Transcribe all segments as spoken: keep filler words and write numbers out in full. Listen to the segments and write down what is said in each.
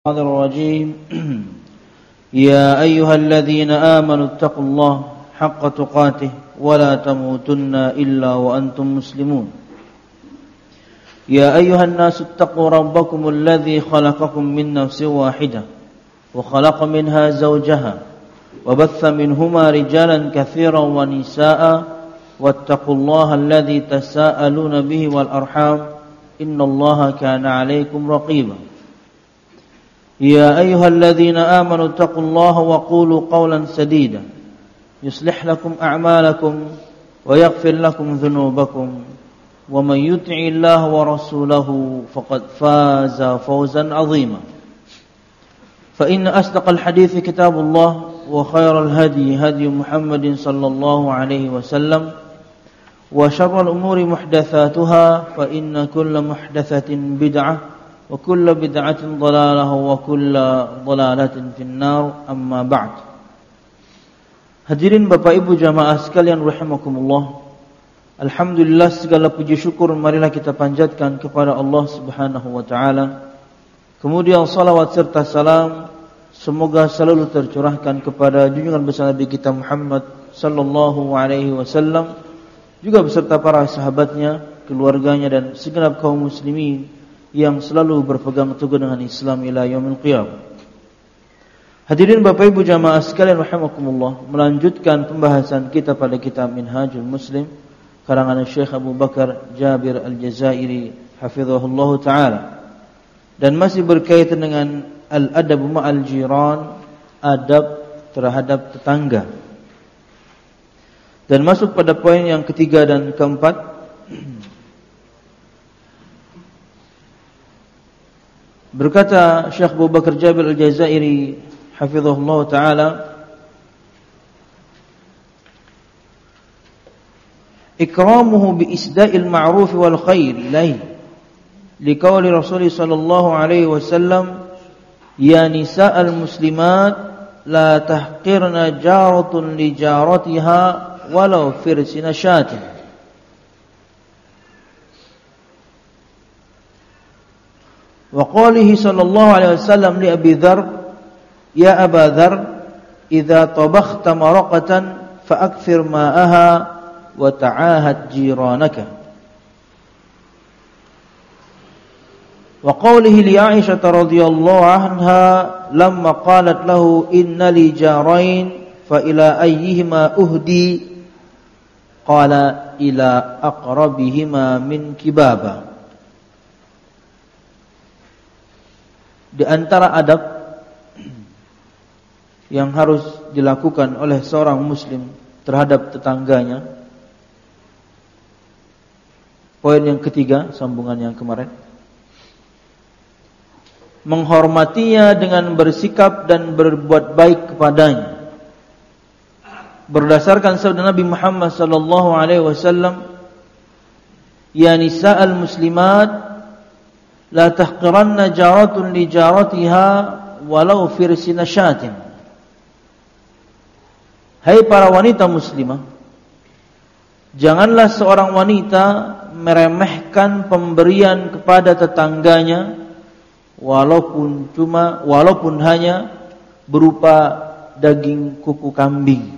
الشيطان الرجيم يا أيها الذين آمنوا اتقوا الله حق تقاته ولا تموتن إلا وأنتم مسلمون يا أيها الناس اتقوا ربكم الذي خلقكم من نفس واحدة وخلق منها زوجها وبث منهما رجالا كثيرا ونساء واتقوا الله الذي تساءلون به والأرحام إن الله كان عليكم رقيبا يا أيها الذين آمنوا اتقوا الله وقولوا قولا سديدا يصلح لكم أعمالكم ويغفر لكم ذنوبكم ومن يطع الله ورسوله فقد فاز فوزا عظيما فإن أصدق الحديث كتاب الله وخير الهدي هدي محمد صلى الله عليه وسلم وشر الأمور محدثاتها فإن كل محدثة بدعة wa kullu bid'atin dhalalah wa kullu dhalalatin finnar amma ba'd. Hadirin Bapak Ibu jamaah sekalian rahimakumullah. Alhamdulillah, segala puji syukur marilah kita panjatkan kepada Allah Subhanahu wa taala. Kemudian salawat serta salam semoga selalu tercurahkan kepada junjungan besar Nabi kita Muhammad sallallahu alaihi wasallam, juga beserta para sahabatnya, keluarganya dan segenap kaum muslimin yang selalu berpegang teguh dengan Islam ila yaumil qiyamah. Hadirin Bapak Ibu jamaah sekalian rahimakumullah, melanjutkan pembahasan kita pada kitab Minhajul Muslim karangan Syekh Abu Bakar Jabir Al-Jazairi hafizahullahu taala, dan masih berkaitan dengan al-adab ma'al jiran, adab terhadap tetangga, dan masuk pada poin yang ketiga dan keempat. Berkata Syekh Abu Bakar Jabir Al-Jazairi hafizahullah ta'ala, ikramuhu bi isda'il ma'ruf wal khair ilaihi liqauli Rasulullah sallallahu alaihi wasallam ya nisa'al muslimat la tahqirna jaratun li jaratiha walau firsina syatin. Wa qalihi sallallahu alaihi wasallam li Abi Dzar ya Aba Dzar idza tabakhta maraqatan fa akthir ma'aha wa ta'ahad jiranaka. Wa qalihi li Aisyah radhiyallahu anha lamma qalat lahu inna li jarain fa ila ayyihima uhdi qala ila aqrabihima min kibaba. Di antara adab yang harus dilakukan oleh seorang muslim terhadap tetangganya, poin yang ketiga sambungan yang kemarin, menghormatinya dengan bersikap dan berbuat baik kepadanya berdasarkan sabda Nabi Muhammad sallallahu alaihi wasallam, ya nisa'al muslimat la tahqiranna jaratun li jaratiha walau firsina syatin. Hai para wanita muslimah, janganlah seorang wanita meremehkan pemberian kepada tetangganya walaupun cuma walaupun hanya berupa daging kuku kambing.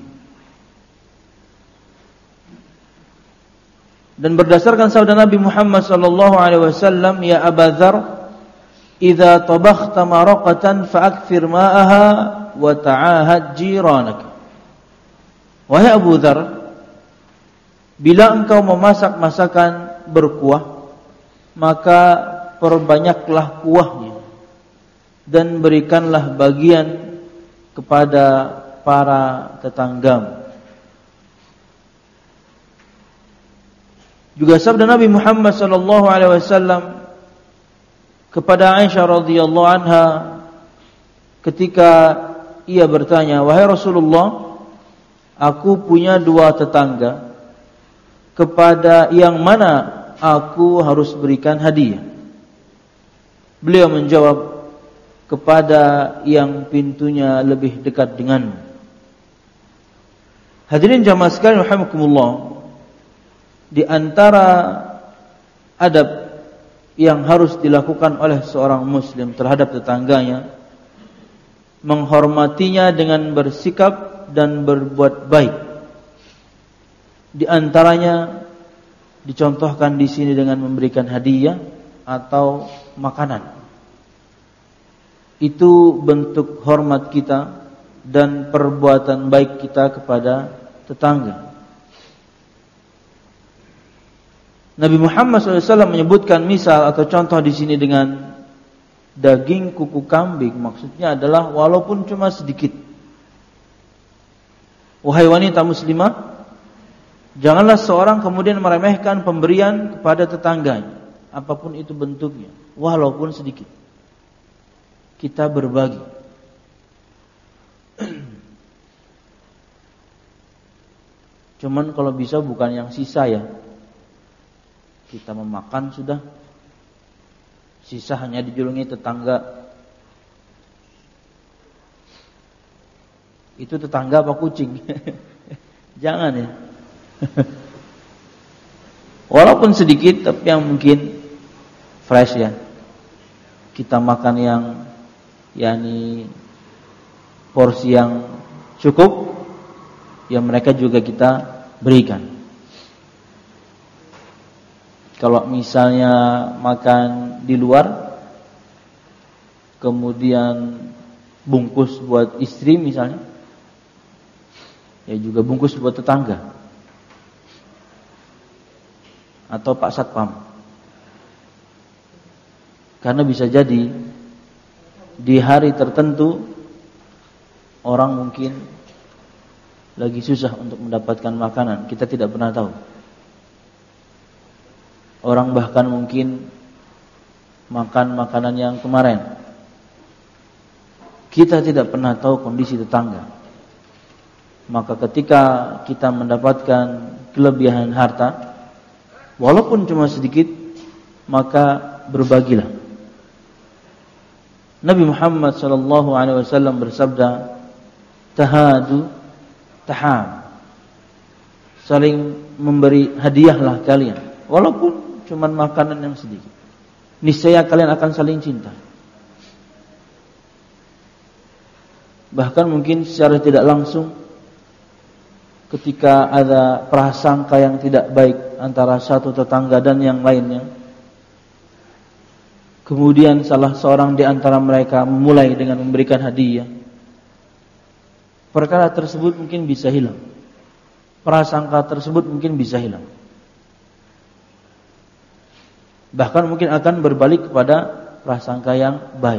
Dan berdasarkan sabda Nabi Muhammad sallallahu alaihi wasallam, ya Aba Dzar idza tabakhta maraqatan fa'akthir ma'aha wa ta'ahad jiranaka. Wahai Abu Dzar, bila engkau memasak masakan berkuah, maka perbanyaklah kuahnya dan berikanlah bagian kepada para tetanggamu. Juga sabda Nabi Muhammad sallallahu alaihi wasallam kepada Aisyah radhiyallahu anha ketika ia bertanya, wahai Rasulullah, aku punya dua tetangga, kepada yang mana aku harus berikan hadiah? Beliau menjawab, kepada yang pintunya lebih dekat denganmu. Hadirin jamaah sekalian rahimakumullah, di antara adab yang harus dilakukan oleh seorang muslim terhadap tetangganya, menghormatinya dengan bersikap dan berbuat baik. Di antaranya dicontohkan di sini dengan memberikan hadiah atau makanan. Itu bentuk hormat kita dan perbuatan baik kita kepada tetangga. Nabi Muhammad shallallahu alaihi wasallam menyebutkan misal atau contoh di sini dengan daging kuku kambing. Maksudnya adalah walaupun cuma sedikit. Wahai wanita muslimah, janganlah seorang kemudian meremehkan pemberian kepada tetangganya, apapun itu bentuknya, walaupun sedikit. Kita berbagi. Cuman kalau bisa bukan yang sisa ya. Kita memakan sudah, sisa hanya dijulungi tetangga. Itu tetangga apa kucing? Jangan ya. Walaupun sedikit tapi yang mungkin fresh ya. Kita makan yang yakni porsi yang cukup, yang mereka juga kita berikan. Kalau misalnya makan di luar, kemudian bungkus buat istri misalnya, ya juga bungkus buat tetangga atau Pak Satpam. Karena bisa jadi di hari tertentu orang mungkin lagi susah untuk mendapatkan makanan, kita tidak pernah tahu. Orang bahkan mungkin makan makanan yang kemarin. Kita tidak pernah tahu kondisi tetangga. Maka ketika kita mendapatkan kelebihan harta, walaupun cuma sedikit, maka berbagilah. Nabi Muhammad sallallahu alaihi wasallam bersabda, "Tahadu taham." Saling memberi hadiahlah kalian, walaupun cuman makanan yang sedikit. Niscaya kalian akan saling cinta. Bahkan mungkin secara tidak langsung, ketika ada prasangka yang tidak baik antara satu tetangga dan yang lainnya, kemudian salah seorang di antara mereka memulai dengan memberikan hadiah, perkara tersebut mungkin bisa hilang. Prasangka tersebut mungkin bisa hilang. Bahkan mungkin akan berbalik kepada prasangka yang baik.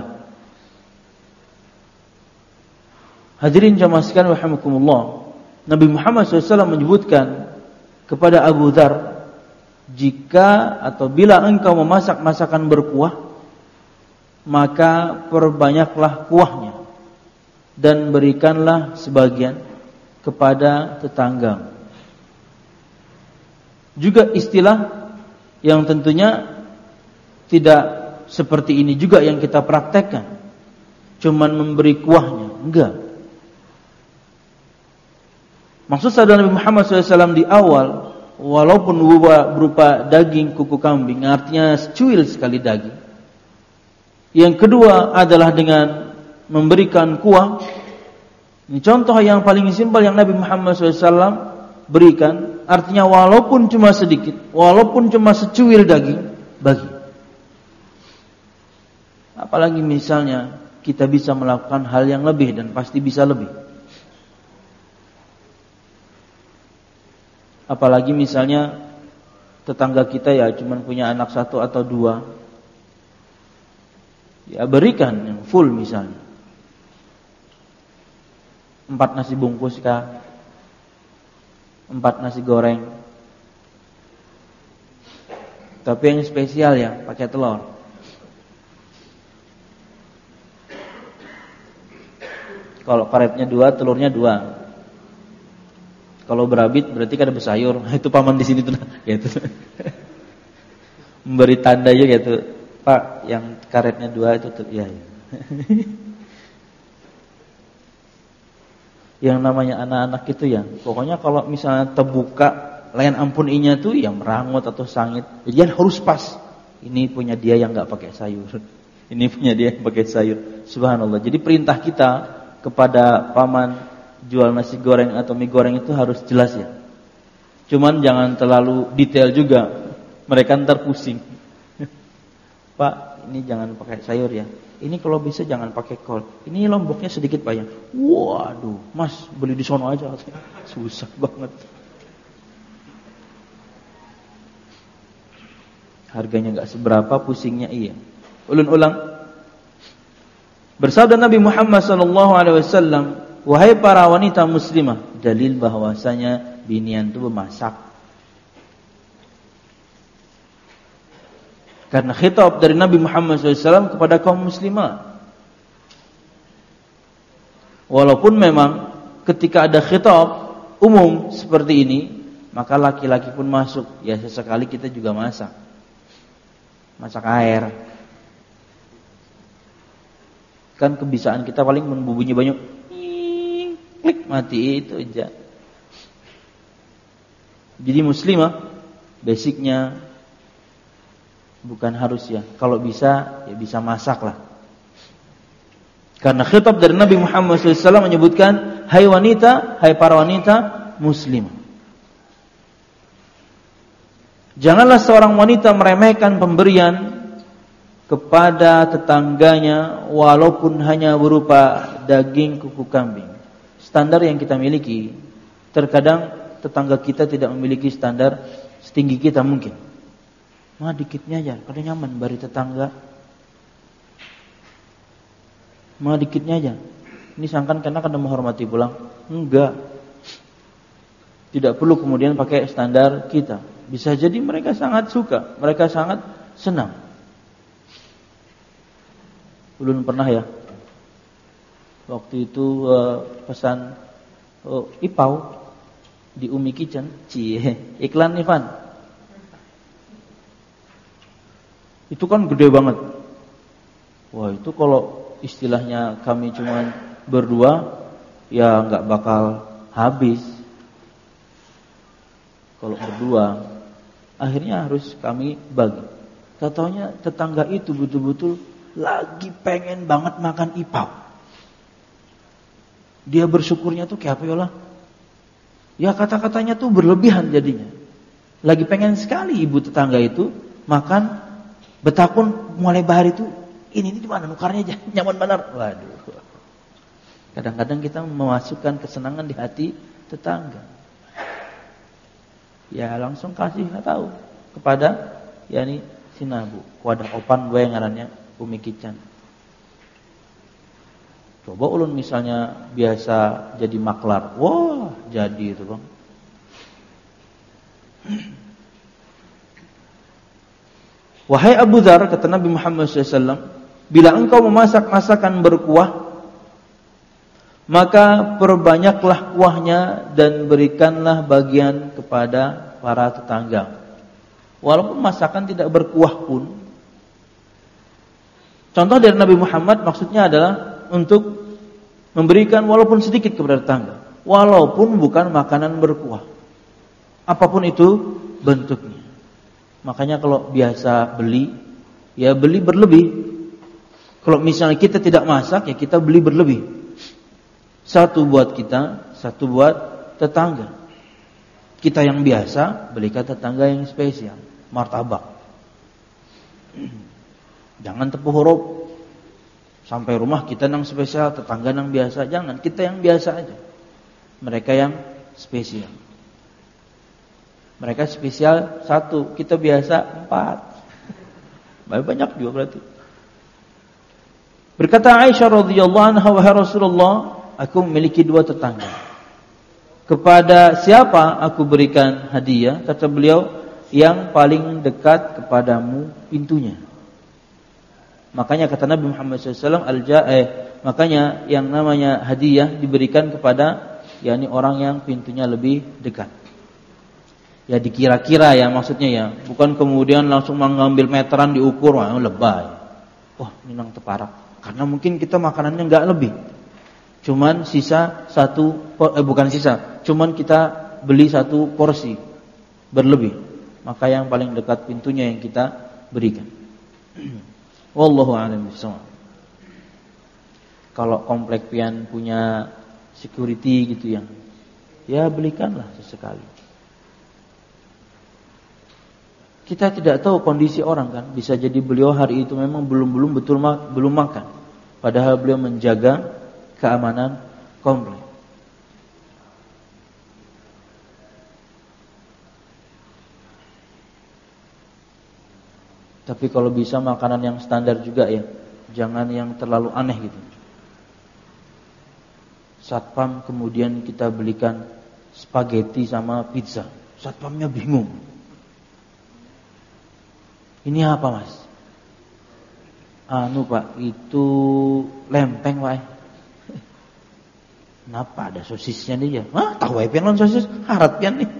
Hadirin jamaah sekalian rahimakumullah, Nabi Muhammad shallallahu alaihi wasallam menyebutkan kepada Abu Dzar, jika atau bila engkau memasak masakan berkuah, maka perbanyaklah kuahnya dan berikanlah sebagian kepada tetangga. Juga istilah yang tentunya tidak seperti ini juga yang kita praktekkan, cuman memberi kuahnya, enggak. Maksud sabda Nabi Muhammad shallallahu alaihi wasallam di awal, walaupun berupa daging kuku kambing, artinya secuil sekali daging. Yang kedua adalah dengan memberikan kuah. Ini contoh yang paling simpel yang Nabi Muhammad shallallahu alaihi wasallam berikan, artinya walaupun cuma sedikit, walaupun cuma secuil daging, bagi. Apalagi misalnya kita bisa melakukan hal yang lebih, dan pasti bisa lebih. Apalagi misalnya tetangga kita ya cuma punya anak satu atau dua, ya berikan yang full misalnya. Empat nasi bungkus kah? Empat nasi goreng. Tapi yang spesial ya, pakai telur. Kalau karetnya dua, telurnya dua. Kalau berabit berarti kan ada bersayur. Itu paman di sini tuh, gitu. Memberi tanda juga gitu. Pak, yang karetnya dua itu tuh, ya. Yang namanya anak-anak itu ya, pokoknya kalau misalnya terbuka layan ampun inya tuh ya merangut atau sangit, jadi harus pas ini punya dia yang nggak pakai sayur, ini punya dia yang pakai sayur. Subhanallah. Jadi perintah kita kepada paman jual nasi goreng atau mie goreng itu harus jelas ya. Cuman jangan terlalu detail juga, mereka ntar pusing. Pak, ini jangan pakai sayur ya. Ini kalau bisa jangan pakai kol. Ini lomboknya sedikit banyak. Waduh, Mas beli di sono aja. Susah banget. Harganya nggak seberapa, pusingnya iya. Ulun-ulang. Bersabda Nabi Muhammad sallallahu alaihi wasallam, wahai para wanita muslimah, dalil bahwasanya binian itu memasak. Karena khitab dari Nabi Muhammad sallallahu alaihi wasallam kepada kaum muslimah. Walaupun memang ketika ada khitab umum seperti ini, maka laki-laki pun masuk. Ya sesekali kita juga masak. Masak air. Kan kebiasaan kita paling membubunyi banyak, klik mati itu aja. Jadi muslimah basicnya bukan harus ya, kalau bisa ya bisa masak lah. Karena khitab dari Nabi Muhammad shallallahu alaihi wasallam menyebutkan, hai wanita, hai para wanita muslimah. Janganlah seorang wanita meremehkan pemberian kepada tetangganya walaupun hanya berupa daging kuku kambing. Standar yang kita miliki, terkadang tetangga kita tidak memiliki standar setinggi kita mungkin. Mah dikitnya aja, kada nyaman bari tetangga. Mah dikitnya aja. Ini sangkan karena kada menghormati pulang. Enggak. Tidak perlu kemudian pakai standar kita. Bisa jadi mereka sangat suka, mereka sangat senang. Belum pernah ya. Waktu itu uh, pesan uh, ipau di Umi Kitchen, cie, iklan Ivan. Itu kan gede banget. Wah, itu kalau istilahnya kami cuma berdua, ya nggak bakal habis. Kalau berdua, akhirnya harus kami bagi. Katanya tetangga itu betul-betul lagi pengen banget makan ipau. Dia bersyukurnya tuh kayak apa ya lah? Ya kata-katanya tuh berlebihan jadinya. Lagi pengen sekali ibu tetangga itu makan betapun mulai bahar itu. Ini ini di mana nukarnya aja nyaman benar. Waduh. Kadang-kadang kita memasukkan kesenangan di hati tetangga. Ya langsung kasih tahu kepada yakni sinabu kuada opan gue ngarannya Umi Kican. Coba ulun misalnya biasa jadi maklar, wah jadi itu bang. Wahai Abu Dzar, kata Nabi Muhammad shallallahu alaihi wasallam, bila engkau memasak masakan berkuah, maka perbanyaklah kuahnya dan berikanlah bagian kepada para tetangga. Walaupun masakan tidak berkuah pun. Contoh dari Nabi Muhammad maksudnya adalah untuk memberikan walaupun sedikit kepada tetangga. Walaupun bukan makanan berkuah. Apapun itu bentuknya. Makanya kalau biasa beli, ya beli berlebih. Kalau misalnya kita tidak masak, ya kita beli berlebih. Satu buat kita, satu buat tetangga. Kita yang biasa, belikan tetangga yang spesial. Martabak. Jangan tepuh huruf. Sampai rumah kita yang spesial, tetangga yang biasa. Jangan, kita yang biasa aja. Mereka yang spesial. Mereka spesial satu, kita biasa empat. Banyak juga berarti. Berkata Aisyah radhiyallahu anha, wahai Rasulullah, aku memiliki dua tetangga. Kepada siapa aku berikan hadiah? Kata beliau, yang paling dekat kepadamu pintunya. Makanya kata Nabi Muhammad shallallahu alaihi wasallam, al-ja'eh, makanya yang namanya hadiah diberikan kepada yakni orang yang pintunya lebih dekat. Ya dikira-kira ya maksudnya ya, bukan kemudian langsung mengambil meteran diukur, wah lebay. Wah, ini nang teparak. Karena mungkin kita makanannya enggak lebih. Cuman sisa satu eh, bukan sisa, cuman kita beli satu porsi berlebih. Maka yang paling dekat pintunya yang kita berikan. Wallahu a'lam bishawab. Kalau komplek pian punya security gitu yang, ya belikanlah sesekali. Kita tidak tahu kondisi orang kan, bisa jadi beliau hari itu memang belum belum betul belum makan, padahal beliau menjaga keamanan komplek. Tapi kalau bisa makanan yang standar juga ya, jangan yang terlalu aneh gitu. Satpam kemudian kita belikan spaghetti sama pizza, satpamnya bingung. Ini apa mas? Anu pak, itu lempeng pak. Kenapa ada sosisnya nih ya? Hah, tahu apa yang sosis? Harat pian nih.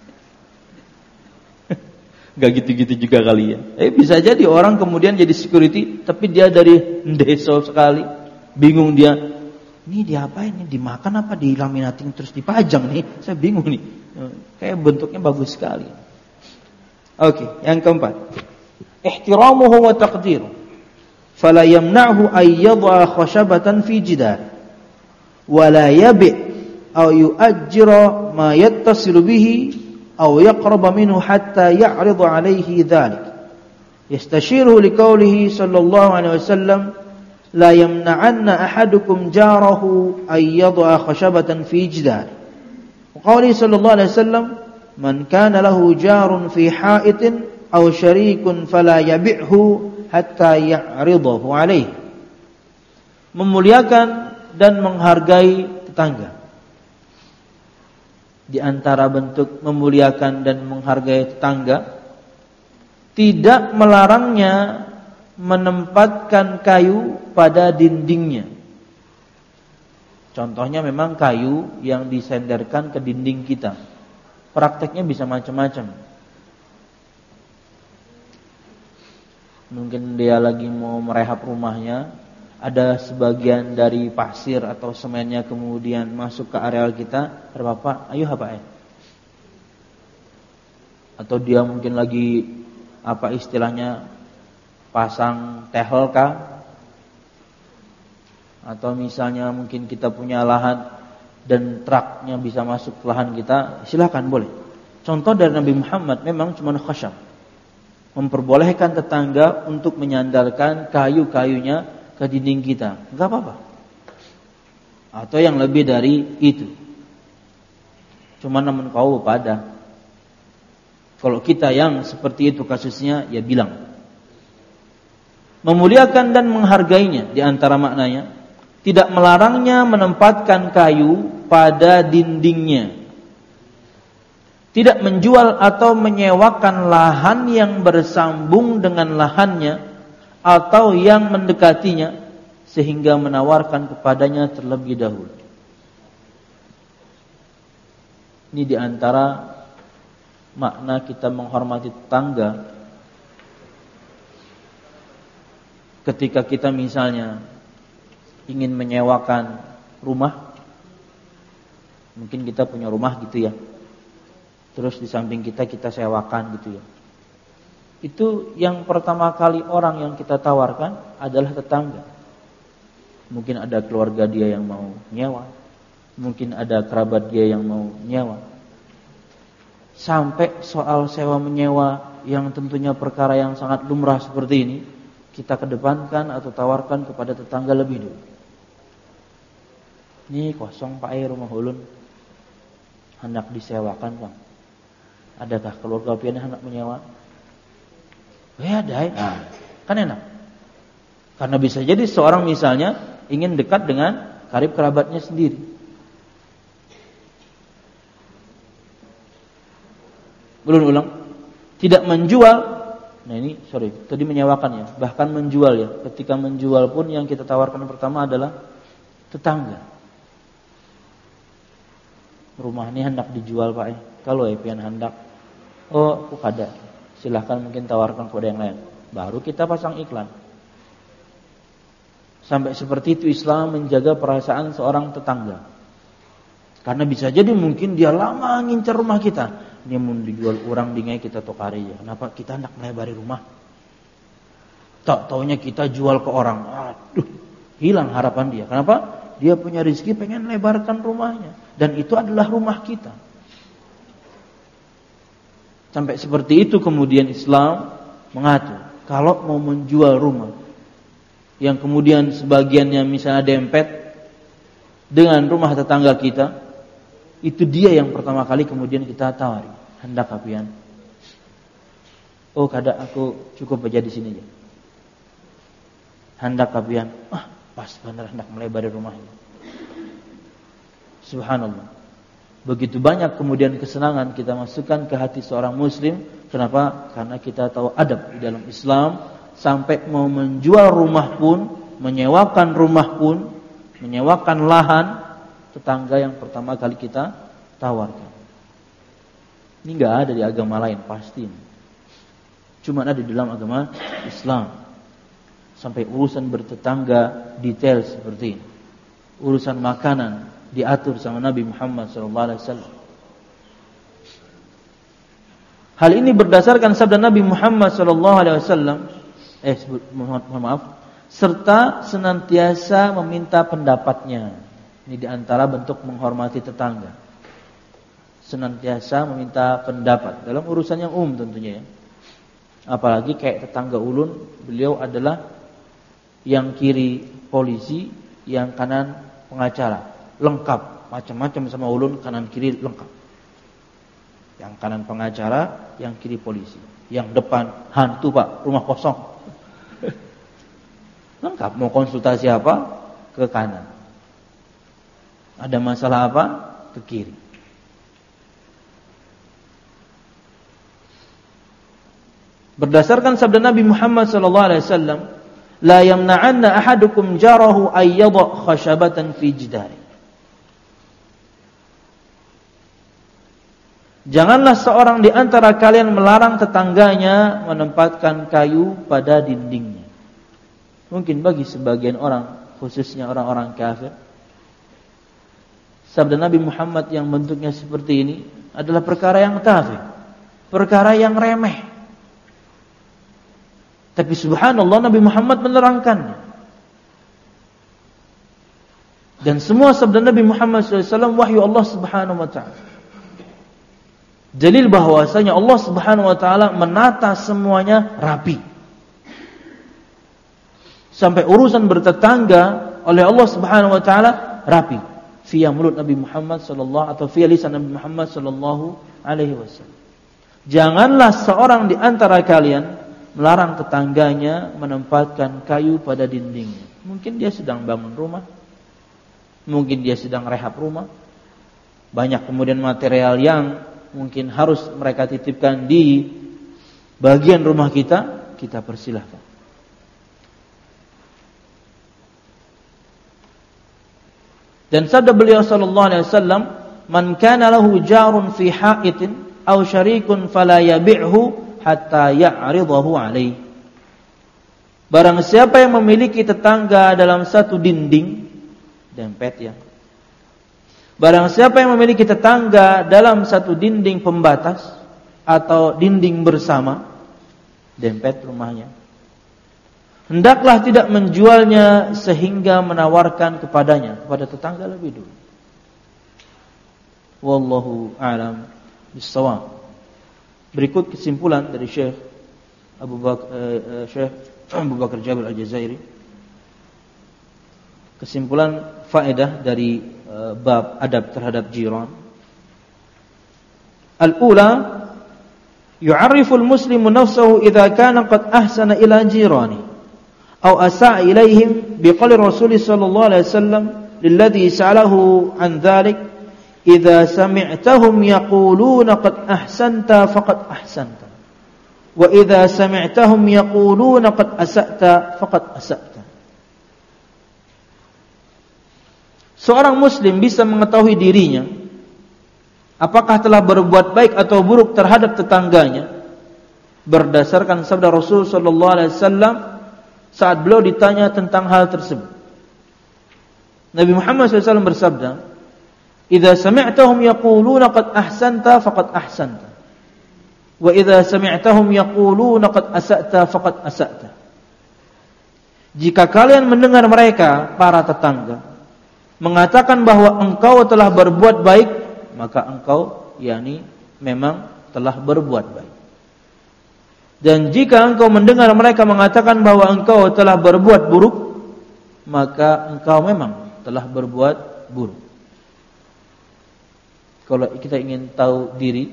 Gak gitu-gitu juga kali ya. Eh bisa jadi orang kemudian jadi security, tapi dia dari desa sekali, bingung dia. Ini diapain? Ini dimakan apa dilaminating terus dipajang nih? Saya bingung nih. Kayak bentuknya bagus sekali. Oke, yang keempat. Ihtiramuhu wa taqdiru. Fala yamna'hu ay yad'a khashabatan fi jidar. Wa la yabi' aw yu'ajjira ma yattasilu bihi أو يقرب منه حتى يعرض عليه ذلك يستشيره لقوله صلى الله عليه وسلم لا يمنعن أحدكم جاره أن يضع خشبة في جداره وقوله صلى الله عليه وسلم من كان له جار في حائط أو شريك فلا يبعه حتى يعرضه عليه. Memuliakan dan menghargai tetangga. Di antara bentuk memuliakan dan menghargai tetangga, tidak melarangnya menempatkan kayu pada dindingnya. Contohnya memang kayu yang disenderkan ke dinding kita. Prakteknya bisa macam-macam. Mungkin dia lagi mau merehab rumahnya, ada sebagian dari pasir atau semennya kemudian masuk ke areal kita, Bapak, ayo apa ya? Atau dia mungkin lagi apa istilahnya pasang tehel kah? Atau misalnya mungkin kita punya lahan dan truknya bisa masuk ke lahan kita, silakan boleh. Contoh dari Nabi Muhammad memang cuma khasyab, memperbolehkan tetangga untuk menyandarkan kayu-kayunya ke dinding kita, enggak apa-apa. Atau yang lebih dari itu. Cuma namun kau pada. Kalau kita yang seperti itu kasusnya, ya bilang. Memuliakan dan menghargainya, di antara maknanya, tidak melarangnya menempatkan kayu pada dindingnya. Tidak menjual atau menyewakan lahan yang bersambung dengan lahannya atau yang mendekatinya sehingga menawarkan kepadanya terlebih dahulu. Ini diantara makna kita menghormati tetangga. Ketika kita misalnya ingin menyewakan rumah, mungkin kita punya rumah gitu ya, terus di samping kita kita sewakan gitu ya. Itu yang pertama kali orang yang kita tawarkan adalah tetangga. Mungkin ada keluarga dia yang mau nyewa, mungkin ada kerabat dia yang mau nyewa. Sampai soal sewa menyewa yang tentunya perkara yang sangat lumrah seperti ini, kita kedepankan atau tawarkan kepada tetangga lebih dulu. Ini kosong Pak E rumah ulun, hendak disewakan Bang. Adakah keluarga pian hendak menyewa? Ya ada, nah, kan enak. Karena bisa jadi seorang misalnya ingin dekat dengan karib kerabatnya sendiri. Belum ulang, tidak menjual. Nah ini sorry, tadi menyewakan ya, bahkan menjual ya. Ketika menjual pun yang kita tawarkan yang pertama adalah tetangga. Rumah ini hendak dijual Pak. Eh. Kalau ya pian hendak, oh aku kada. Silahkan mungkin tawarkan kepada yang lain. Baru kita pasang iklan. Sampai seperti itu Islam menjaga perasaan seorang tetangga. Karena bisa jadi mungkin dia lama ngincar rumah kita. Dia mau dijual orang dingai kita tokari ya. Kenapa kita hendak melebari rumah? Tak taunya kita jual ke orang. Aduh, hilang harapan dia. Kenapa? Dia punya rezeki, pengen lebarkan rumahnya. Dan itu adalah rumah kita. Sampai seperti itu kemudian Islam mengatur. Kalau mau menjual rumah, yang kemudian sebagiannya misalnya dempet dengan rumah tetangga kita, itu dia yang pertama kali kemudian kita tawari. Hendak kapian? Oh, kada aku cukup aja di sini aja. Hendak kapian? Ah, pas benar hendak melebar rumahnya. Subhanallah. Begitu banyak kemudian kesenangan kita masukkan ke hati seorang muslim. Kenapa? Karena kita tahu adab di dalam Islam. Sampai mau menjual rumah pun, menyewakan rumah pun, menyewakan lahan, tetangga yang pertama kali kita tawarkan. Ini enggak ada di agama lain pasti. Cuma ada di dalam agama Islam. Sampai urusan bertetangga detail seperti ini. Urusan makanan diatur sama Nabi Muhammad shallallahu alaihi wasallam. Hal ini berdasarkan sabda Nabi Muhammad shallallahu alaihi wasallam. Eh, mohon maaf. Serta senantiasa meminta pendapatnya. Ini diantara bentuk menghormati tetangga. Senantiasa meminta pendapat dalam urusan yang umum tentunya ya. Apalagi kayak tetangga ulun, beliau adalah yang kiri polisi, yang kanan pengacara. Lengkap, macam-macam sama ulun, kanan kiri lengkap. Yang kanan pengacara, yang kiri polisi. Yang depan hantu pak, rumah kosong. Lengkap, mau konsultasi apa? Ke kanan. Ada masalah apa? Ke kiri. Berdasarkan sabda Nabi Muhammad sallallahu alaihi wasallam, la yamna'anna ahadukum jarahu ay yadha khashabatan fi jidari. Janganlah seorang di antara kalian melarang tetangganya menempatkan kayu pada dindingnya. Mungkin bagi sebagian orang, khususnya orang-orang kafir, sabda Nabi Muhammad yang bentuknya seperti ini adalah perkara yang tafih, perkara yang remeh. Tapi subhanallah Nabi Muhammad menerangkannya. Dan semua sabda Nabi Muhammad shallallahu alaihi wasallam wahyu Allah subhanahu wa ta'ala. Dalil bahwasanya Allah subhanahu wa ta'ala menata semuanya rapi. Sampai urusan bertetangga oleh Allah subhanahu wa ta'ala rapi. Via mulut Nabi Muhammad sallallahu atau via lisan Nabi Muhammad sallallahu alaihi wasallam. Janganlah seorang di antara kalian melarang tetangganya menempatkan kayu pada dindingnya. Mungkin dia sedang bangun rumah, mungkin dia sedang rehab rumah. Banyak kemudian material yang mungkin harus mereka titipkan di bagian rumah kita, kita persilahkan. Dan sabda beliau sallallahu alaihi wasallam, "Man kana lahu jarun fi ha'itin aw syarikun fala yabi'hu hatta ya'ridahu alaih." Barang siapa yang memiliki tetangga dalam satu dinding, dempet ya. Barang siapa yang memiliki tetangga dalam satu dinding pembatas atau dinding bersama, dempet rumahnya, hendaklah tidak menjualnya sehingga menawarkan kepadanya, kepada tetangga lebih dulu. Wallahu a'lam bissawab. Berikut kesimpulan dari Syekh Abu Bakar eh, Syekh Abu Bakar Jabir Al-Jazairi. Kesimpulan faedah dari eh, bab adab terhadap jiran. Al-ula, yu'arrifu al-muslimu nafsahu idza kana qad ahsana ila jirani aw asa'a ilaihim biqouli Rasul sallallahu alaihi wasallam lilladhi sa'alahu an dhalik, idza sami'tahum yaquluna qad ahsanta faqad ahsanta wa idza sami'tahum yaquluna qad asa'ta faqad asa'ta. Seorang muslim bisa mengetahui dirinya apakah telah berbuat baik atau buruk terhadap tetangganya berdasarkan sabda Rasul sallallahu alaihi wasallam saat beliau ditanya tentang hal tersebut. Nabi Muhammad sallallahu alaihi wasallam bersabda, "Idza sami'tahum yaquluna qad ahsanta faqad ahsanta wa idza sami'tahum yaquluna qad asa'ta faqad asa'ta." jika kalian mendengar mereka, para tetangga, mengatakan bahwa engkau telah berbuat baik, maka engkau, yakni memang telah berbuat baik. Dan jika engkau mendengar mereka mengatakan bahwa engkau telah berbuat buruk, maka engkau memang telah berbuat buruk. Kalau kita ingin tahu diri,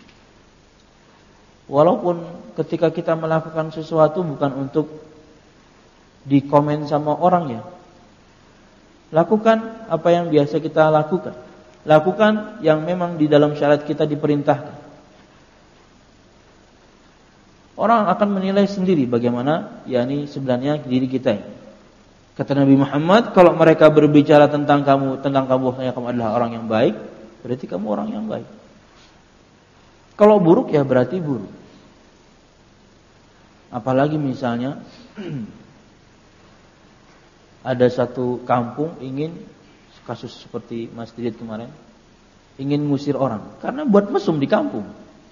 walaupun ketika kita melakukan sesuatu bukan untuk dikomen sama orang ya, lakukan apa yang biasa kita lakukan. Lakukan yang memang di dalam syariat kita diperintahkan. Orang akan menilai sendiri bagaimana yakni sebenarnya diri kita ini. Kata Nabi Muhammad, kalau mereka berbicara tentang kamu, tentang kamu, kamu adalah orang yang baik, berarti kamu orang yang baik. Kalau buruk ya berarti buruk. Apalagi misalnya ada satu kampung ingin, kasus seperti Mas Didit kemarin, ingin ngusir orang karena buat mesum di kampung.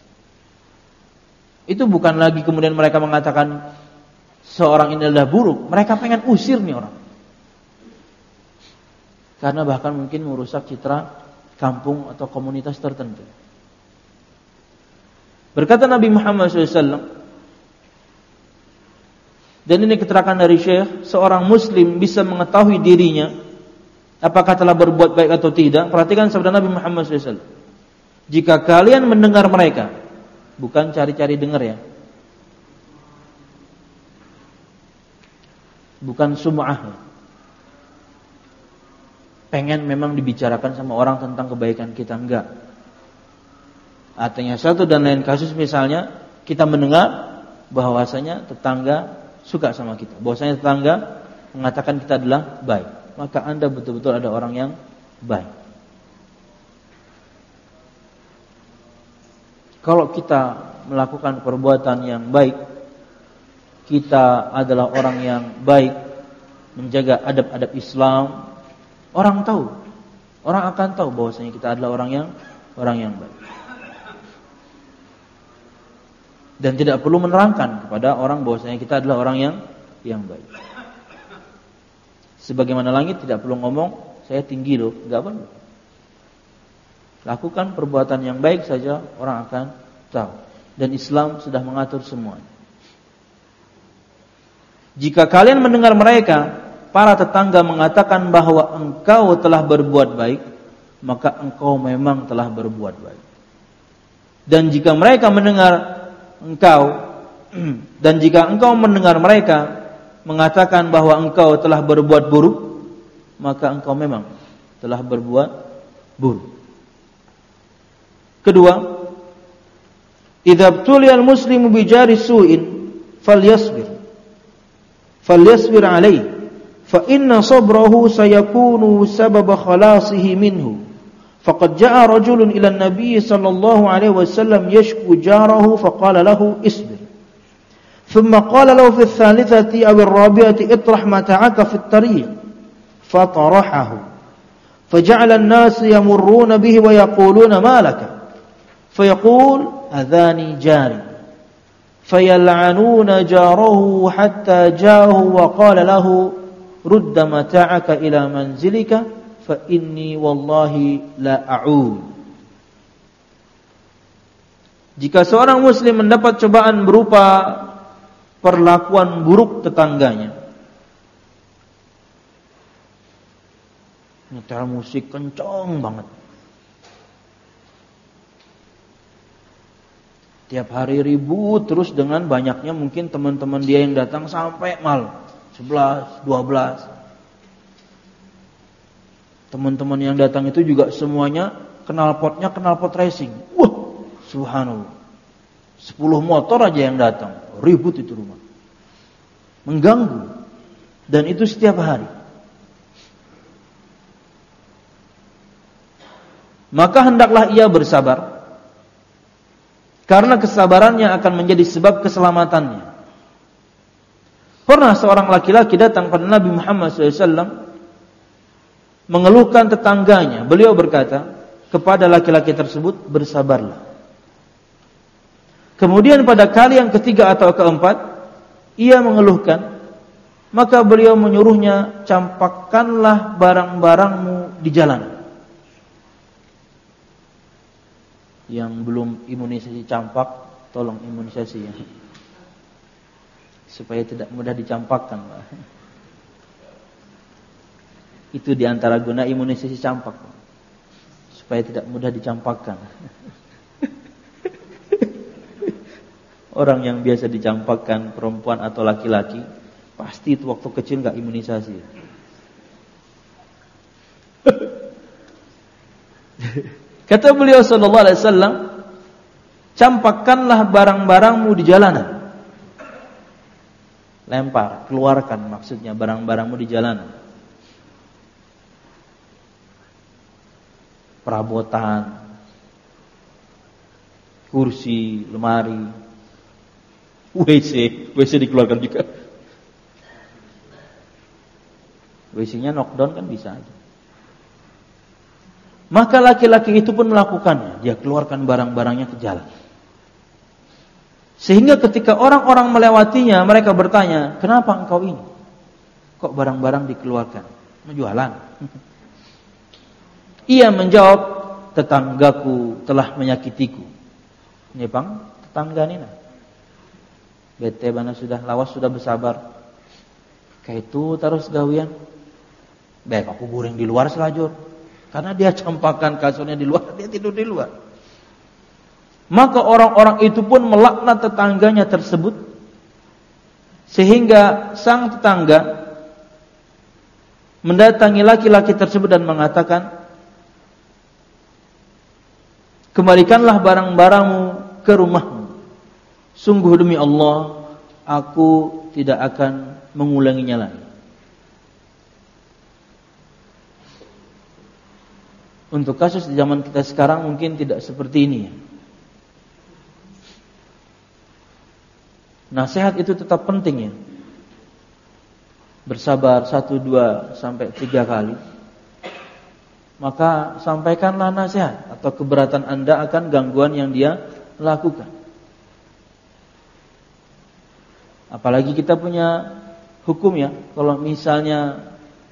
Itu bukan lagi kemudian mereka mengatakan seorang ini adalah buruk, mereka pengen usir nih orang. Karena bahkan mungkin merusak citra kampung atau komunitas tertentu. Berkata Nabi Muhammad shallallahu alaihi wasallam, dan ini keterangan dari Syekh, seorang muslim bisa mengetahui dirinya apakah telah berbuat baik atau tidak. Perhatikan sabda Nabi Muhammad shallallahu alaihi wasallam, jika kalian mendengar mereka, bukan cari-cari dengar ya, bukan sum'ah, pengen memang dibicarakan sama orang tentang kebaikan kita, enggak. Artinya satu dan lain kasus, misalnya kita mendengar bahwasanya tetangga suka sama kita, bahwasanya tetangga mengatakan kita adalah baik, maka Anda betul-betul ada orang yang baik. Kalau kita melakukan perbuatan yang baik, kita adalah orang yang baik, menjaga adab-adab Islam, orang tahu, orang akan tahu bahwasanya kita adalah orang yang orang yang baik. Dan tidak perlu menerangkan kepada orang bahwasanya kita adalah orang yang yang baik. Sebagaimana langit tidak perlu ngomong saya tinggi loh, enggak perlu. Lakukan perbuatan yang baik saja, orang akan tahu. Dan Islam sudah mengatur semuanya. Jika kalian mendengar mereka, para tetangga mengatakan bahwa engkau telah berbuat baik, maka engkau memang telah berbuat baik. Dan jika mereka mendengar engkau, dan jika engkau mendengar mereka mengatakan bahwa engkau telah berbuat buruk, maka engkau memang telah berbuat buruk. Kedua, idza btuliyal muslimu bijari su'in falyasbir falyasbir alaihi fa inna sabrahu sayakunu sababa khalasihi minhu. Faqad jaa rajulun ila an-nabiy sallallahu alaihi wasallam yashku jarahu faqala lahu isbir. Thumma qala lahu fi ats-thalithati aw ar-rabi'ati itrah mata'aka fi at-tariq fatarahahu. Faja'ala an-nas yamurruna bihi wa yaquluna ma laka. Fayaqul adhani jari. Fayal'anuna jarahu hatta ja'ahu wa qala lahu rudda mata'aka ila manzilika fa inni wallahi la a'ud. Jika seorang muslim mendapat cobaan berupa perlakuan buruk tetangganya, nyetel musik kencang banget, tiap hari ribut terus dengan banyaknya mungkin teman-teman dia yang datang sampai malam sebelas, dua belas. Teman-teman yang datang itu juga semuanya knalpotnya knalpot racing. Wah, subhanallah. sepuluh motor aja yang datang. Ribut itu rumah. Mengganggu. Dan itu setiap hari. Maka hendaklah ia bersabar. Karena kesabarannya akan menjadi sebab keselamatannya. Pernah seorang laki-laki datang pada Nabi Muhammad shallallahu alaihi wasallam mengeluhkan tetangganya. Beliau berkata kepada laki-laki tersebut, bersabarlah. Kemudian pada kali yang ketiga atau keempat, ia mengeluhkan Maka beliau menyuruhnya, campakkanlah barang-barangmu di jalan. Yang belum imunisasi campak, tolong imunisasi ya, supaya tidak mudah dicampakkan. Itu diantara guna imunisasi campak, supaya tidak mudah dicampakkan. Orang yang biasa dicampakkan, perempuan atau laki-laki, pasti itu waktu kecil gak imunisasi. Kata beliau sallallahu alaihi wasallam, campakkanlah barang-barangmu di jalanan. Lempar, keluarkan maksudnya barang-barangmu di jalanan. Perabotan, kursi, lemari, W C, W C dikeluarkan juga. W C-nya knockdown kan bisa aja. Maka laki-laki itu pun melakukannya. Dia keluarkan barang-barangnya ke jalan. Sehingga ketika orang-orang melewatinya, mereka bertanya, kenapa engkau ini? Kok barang-barang dikeluarkan? Mau jualan? Ia menjawab, tetanggaku telah menyakitiku. Ini bang, tetangga Nina. Bete bana sudah, lawas sudah bersabar. Kayak itu terus gawian. Baik aku guring di luar selajur. Karena dia campakkan kasurnya di luar, dia tidur di luar. Maka orang-orang itu pun melaknat tetangganya tersebut. Sehingga sang tetangga mendatangi laki-laki tersebut dan mengatakan, kembalikanlah barang-barangmu ke rumahmu. Sungguh demi Allah, aku tidak akan mengulanginya lagi. Untuk kasus di zaman kita sekarang mungkin tidak seperti ini. Nasihat itu tetap penting ya. Bersabar satu, dua, sampai tiga kali. Maka sampaikanlah nasihat atau keberatan Anda akan gangguan yang dia lakukan. Apalagi kita punya hukum ya. Kalau misalnya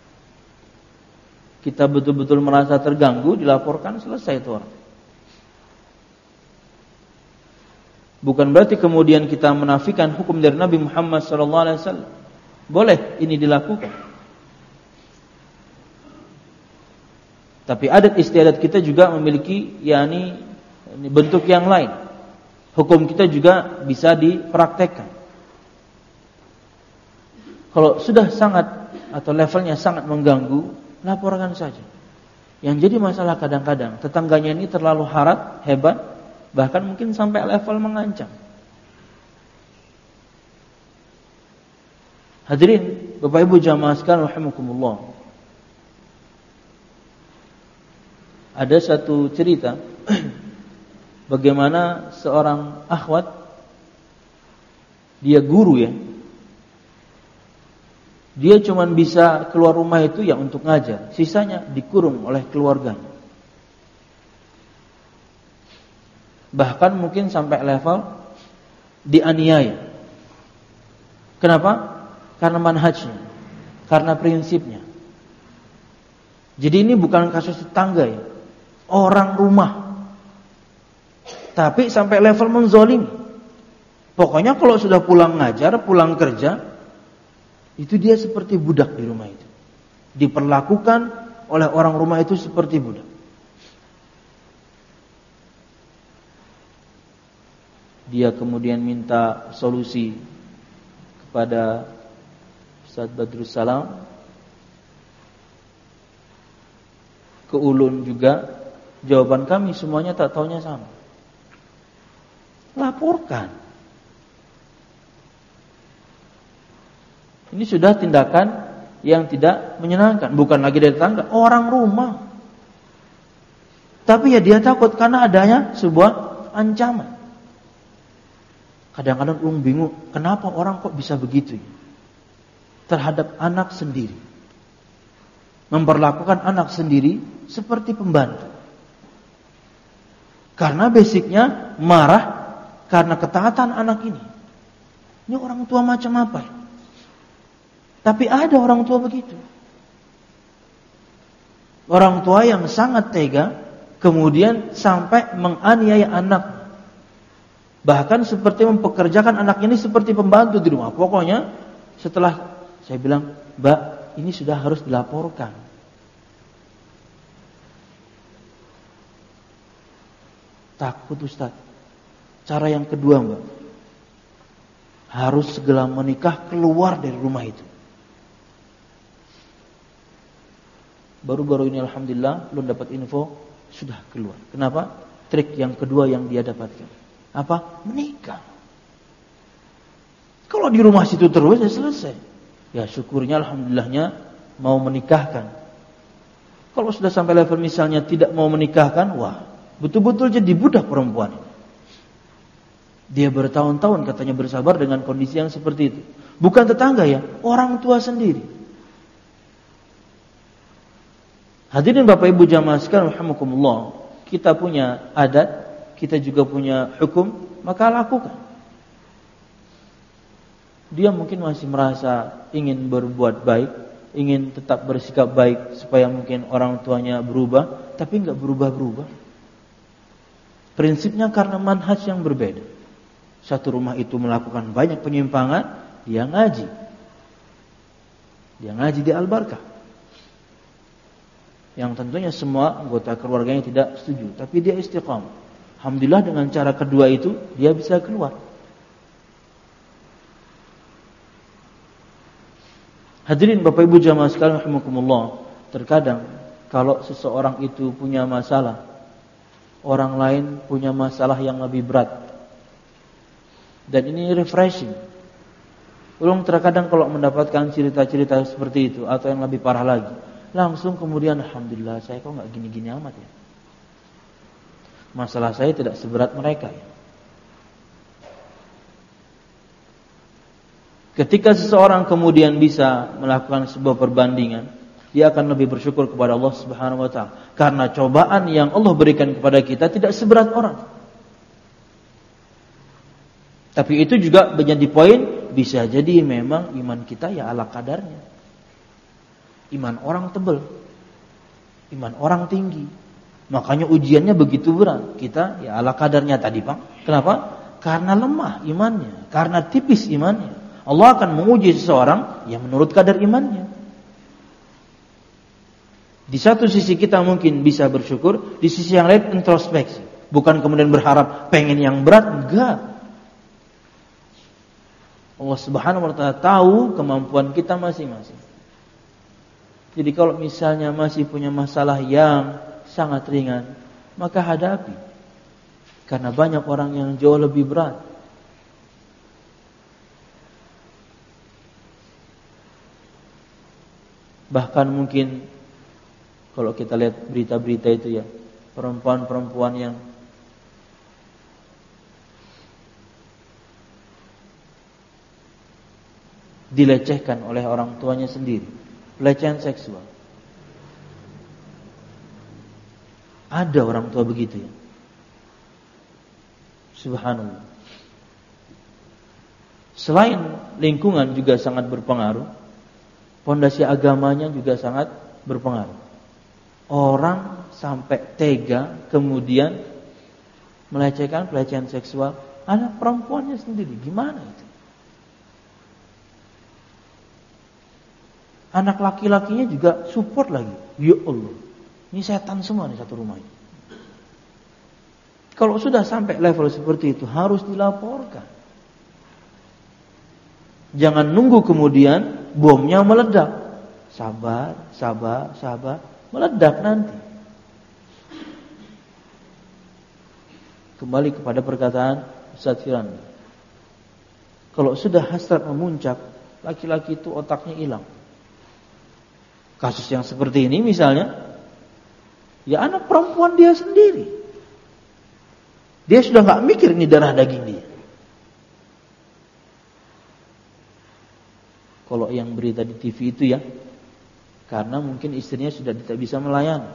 kita betul-betul merasa terganggu, dilaporkan, selesai itu orang. Bukan berarti kemudian kita menafikan hukum dari Nabi Muhammad sallallahu alaihi wasallam. Boleh ini dilakukan. Tapi adat istiadat kita juga memiliki yakni bentuk yang lain. Hukum kita juga bisa dipraktekkan. Kalau sudah sangat atau levelnya sangat mengganggu, laporkan saja. Yang jadi masalah kadang-kadang tetangganya ini terlalu harat, hebat, bahkan mungkin sampai level mengancam. Hadirin, Bapak Ibu jamaah sekalian rahimakumullah. Ada satu cerita bagaimana seorang akhwat, dia guru ya. Dia cuma bisa keluar rumah itu ya untuk ngajar. Sisanya dikurung oleh keluarganya. Bahkan mungkin sampai level dianiaya. Kenapa? Karena manhajnya. Karena prinsipnya. Jadi ini bukan kasus tetangga ya. Orang rumah. Tapi sampai level menzolimi. Pokoknya kalau sudah pulang ngajar, pulang kerja, itu dia seperti budak di rumah itu. Diperlakukan oleh orang rumah itu seperti budak. Dia kemudian minta solusi kepada Ustaz Badrus Salam, ke Ulun juga. Jawaban kami semuanya tak taunya sama. Laporkan. Ini sudah tindakan yang tidak menyenangkan. Bukan lagi dari tetangga, orang rumah. Tapi ya dia takut karena adanya sebuah ancaman. Kadang-kadang Ulun bingung, kenapa orang kok bisa begitu ya? Terhadap anak sendiri. Memperlakukan anak sendiri seperti pembantu. Karena basicnya marah karena ketaatan anak ini. Ini orang tua macam apa ya? Tapi ada orang tua begitu. Orang tua yang sangat tega, kemudian sampai menganiaya anak. Bahkan seperti mempekerjakan anaknya ini seperti pembantu di rumah. Pokoknya setelah saya bilang, Mbak, ini sudah harus dilaporkan. Takut Ustaz. Cara yang kedua, Mbak, harus segera menikah, keluar dari rumah itu. Baru-baru ini alhamdulillah belum dapat info, sudah keluar. Kenapa? Trik yang kedua yang dia dapatkan. Apa? Menikah. Kalau di rumah situ terus ya selesai. Ya syukurnya alhamdulillahnya mau menikahkan. Kalau sudah sampai level misalnya tidak mau menikahkan, wah, betul-betul jadi budak perempuan. Dia bertahun-tahun katanya bersabar dengan kondisi yang seperti itu. Bukan tetangga ya, orang tua sendiri. Hadirin Bapak Ibu jamaah sekalian rahimakumullah, kita punya adat, kita juga punya hukum, maka lakukan. Dia mungkin masih merasa ingin berbuat baik, ingin tetap bersikap baik supaya mungkin orang tuanya berubah, tapi enggak berubah-berubah. Prinsipnya karena manhaj yang berbeda. Satu rumah itu melakukan banyak penyimpangan, dia ngaji. Dia ngaji di Al-Barkah. Yang tentunya semua anggota keluarganya tidak setuju, tapi dia istiqamah. Alhamdulillah dengan cara kedua itu dia bisa keluar. Hadirin Bapak Ibu jamaah sekalian rahimakumullah, terkadang kalau seseorang itu punya masalah, orang lain punya masalah yang lebih berat. Dan ini refreshing. Ulung terkadang kalau mendapatkan cerita-cerita seperti itu atau yang lebih parah lagi, langsung kemudian alhamdulillah saya kok enggak gini-gini amat ya. Masalah saya tidak seberat mereka ya. Ketika seseorang kemudian bisa melakukan sebuah perbandingan, dia akan lebih bersyukur kepada Allah Subhanahu wa taala. Karena cobaan yang Allah berikan kepada kita tidak seberat orang. Tapi itu juga menjadi poin, bisa jadi memang iman kita ya ala kadarnya. Iman orang tebal, iman orang tinggi. Makanya ujiannya begitu berat. Kita ya ala kadarnya tadi, Pak. Kenapa? Karena lemah imannya, karena tipis imannya. Allah akan menguji seseorang yang menurut kadar imannya. Di satu sisi kita mungkin bisa bersyukur, di sisi yang lain introspeksi. Bukan kemudian berharap pengen yang berat, enggak. Allah Subhanahu wa taala tahu kemampuan kita masing-masing. Jadi kalau misalnya masih punya masalah yang sangat ringan, maka hadapi. Karena banyak orang yang jauh lebih berat. Bahkan mungkin kalau kita lihat berita-berita itu ya, perempuan-perempuan yang dilecehkan oleh orang tuanya sendiri, pelecehan seksual. Ada orang tua begitu ya. Subhanallah. Selain lingkungan juga sangat berpengaruh, fondasi agamanya juga sangat berpengaruh. Orang sampai tega kemudian melecehkan pelecehan seksual anak perempuannya sendiri. Gimana itu? Anak laki-lakinya juga support lagi. Ya Allah, ini setan semua di satu rumah ini. Kalau sudah sampai level seperti itu harus dilaporkan. Jangan nunggu kemudian bomnya meledak. Sabar, sabar, sabar, meledak nanti. Kembali kepada perkataan Ustaz Firanda. Kalau sudah hasrat memuncak, laki-laki itu otaknya hilang. Kasus yang seperti ini misalnya, ya anak perempuan dia sendiri. Dia sudah gak mikir ini darah daging dia. Kalau yang berita di T V itu ya, karena mungkin istrinya sudah tidak bisa melayani.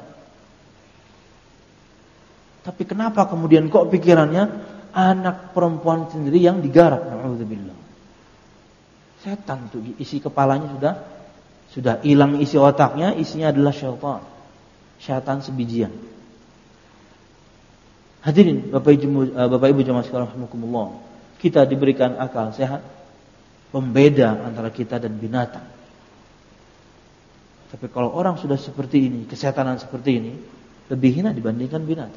Tapi kenapa kemudian kok pikirannya anak perempuan sendiri yang digarap? Na'udzubillah. Setan tuh isi kepalanya sudah sudah hilang isi otaknya, isinya adalah syaitan. Syaitan sebijian. Hadirin Bapak Ibu Bapak Ibu jemaah sekalian rahimakumullah. Kita diberikan akal sehat pembeda antara kita dan binatang. Tapi kalau orang sudah seperti ini, kesetanan seperti ini, lebih hina dibandingkan binatang.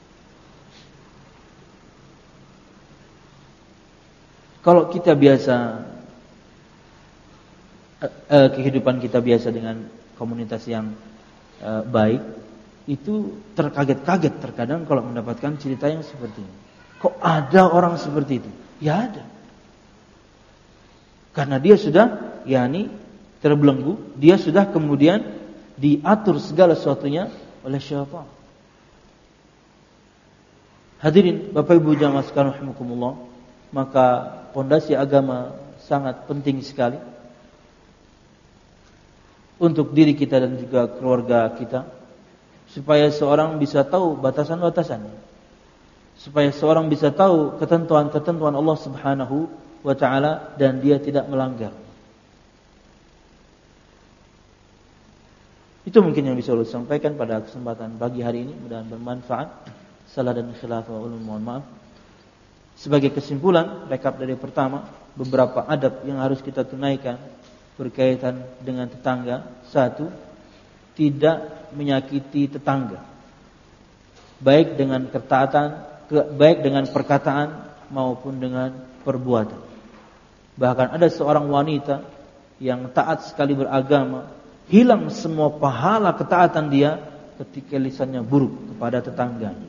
Kalau kita biasa eh, kehidupan kita biasa dengan komunitas yang eh, baik, itu terkaget-kaget terkadang kalau mendapatkan cerita yang seperti ini. Kok ada orang seperti itu? Ya ada. Karena dia sudah yakni terbelenggu, dia sudah kemudian diatur segala sesuatunya oleh syaitan. Hadirin Bapak Ibu jamaah sekalian rahimakumullah, maka pondasi agama sangat penting sekali untuk diri kita dan juga keluarga kita, supaya seorang bisa tahu batasan-batasannya, supaya seorang bisa tahu ketentuan-ketentuan Allah Subhanahu wa ta'ala dan dia tidak melanggar. Itu mungkin yang bisa saya sampaikan pada kesempatan pagi hari ini, mudah-mudahan bermanfaat. Salah dan khilaf wa ulun mohon maaf. Sebagai kesimpulan, rekap dari pertama, beberapa adab yang harus kita tunaikan berkaitan dengan tetangga. Satu, tidak menyakiti tetangga, baik dengan ketaatan, baik dengan perkataan maupun dengan perbuatan. Bahkan ada seorang wanita yang taat sekali beragama, hilang semua pahala ketaatan dia ketika lisannya buruk kepada tetangganya.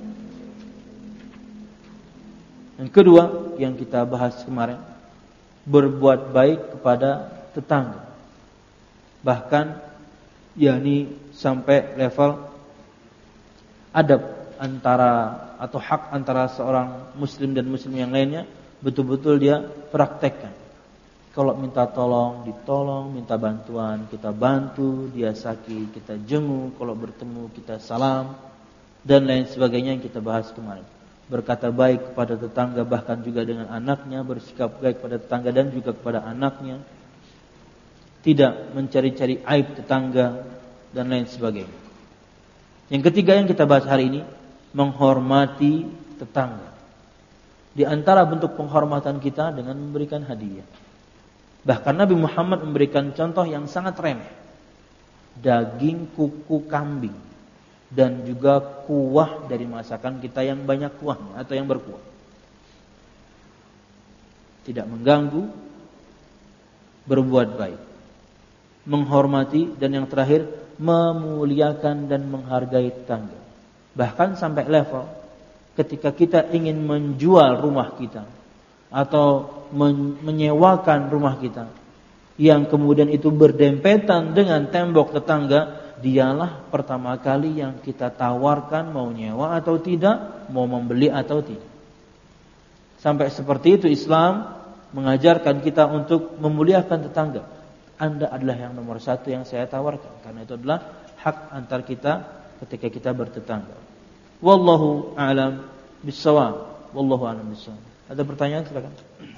Yang kedua yang kita bahas kemarin, berbuat baik kepada tetangga. Bahkan yakni sampai level adab antara atau hak antara seorang muslim dan muslim yang lainnya betul-betul dia praktekkan. Kalau minta tolong, ditolong, minta bantuan, kita bantu, dia sakit, kita jenguk, kalau bertemu kita salam, dan lain sebagainya yang kita bahas kemarin. Berkata baik kepada tetangga, bahkan juga dengan anaknya, bersikap baik kepada tetangga dan juga kepada anaknya. Tidak mencari-cari aib tetangga, dan lain sebagainya. Yang ketiga yang kita bahas hari ini, menghormati tetangga. Di antara bentuk penghormatan kita dengan memberikan hadiah. Bahkan Nabi Muhammad memberikan contoh yang sangat remeh. Daging kuku kambing dan juga kuah dari masakan kita yang banyak kuahnya atau yang berkuah. Tidak mengganggu, berbuat baik, menghormati, dan yang terakhir memuliakan dan menghargai tetangga. Bahkan sampai level ketika kita ingin menjual rumah kita atau menyewakan rumah kita yang kemudian itu berdempetan dengan tembok tetangga, dialah pertama kali yang kita tawarkan mau nyewa atau tidak, mau membeli atau tidak. Sampai seperti itu Islam mengajarkan kita untuk memuliakan tetangga. Anda adalah yang nomor satu yang saya tawarkan, karena itu adalah hak antar kita ketika kita bertetangga. Wallahu a'lam bissawab. Wallahu a'lam bissawab. Ada pertanyaan, silakan.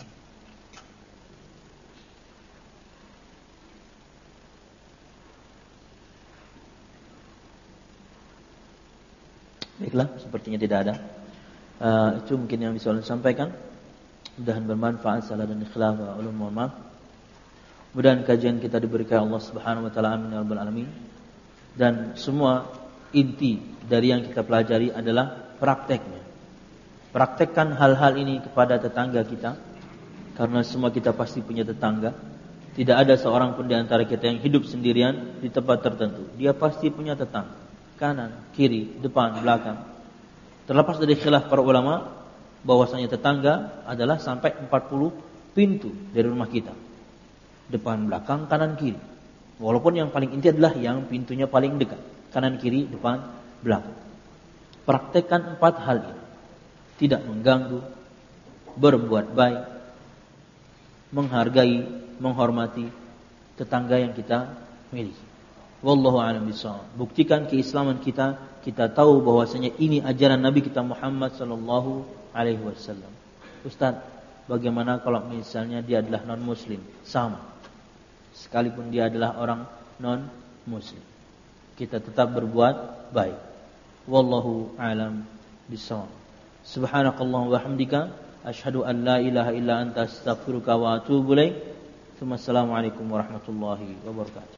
Baiklah, sepertinya tidak ada. Uh, itu mungkin yang bisa saya sampaikan. Mudah-mudahan bermanfaat. Salah dan khilaf wa ulum mohon maaf. Mudah-mudahan kajian kita diberikan Allah Subhanahu wa taala, amin ya rabbal alamin. Dan semua inti dari yang kita pelajari adalah prakteknya. Praktekkan hal-hal ini kepada tetangga kita, karena semua kita pasti punya tetangga. Tidak ada seorang pun di antara kita yang hidup sendirian di tempat tertentu. Dia pasti punya tetangga, kanan, kiri, depan, belakang. Terlepas dari khilaf para ulama bahwasanya tetangga adalah sampai empat puluh pintu dari rumah kita. Depan, belakang, kanan, kiri. Walaupun yang paling inti adalah yang pintunya paling dekat, kanan, kiri, depan, belakang. Praktekkan empat hal ini. Tidak mengganggu, berbuat baik, menghargai, menghormati tetangga yang kita miliki. Wallahu a'lam bishawab. Buktikan keislaman kita, kita tahu bahwasanya ini ajaran Nabi kita Muhammad sallallahu alaihi wasallam. Ustaz, Bagaimana kalau misalnya dia adalah non-muslim? Sama. Sekalipun dia adalah orang non-muslim, kita tetap berbuat baik. Wallahu a'lam bishawab. Subhanakallahumma wa hamdika asyhadu an la ilaha illa anta astaghfiruka wa atubu ilaik. Assalamualaikum warahmatullahi wabarakatuh.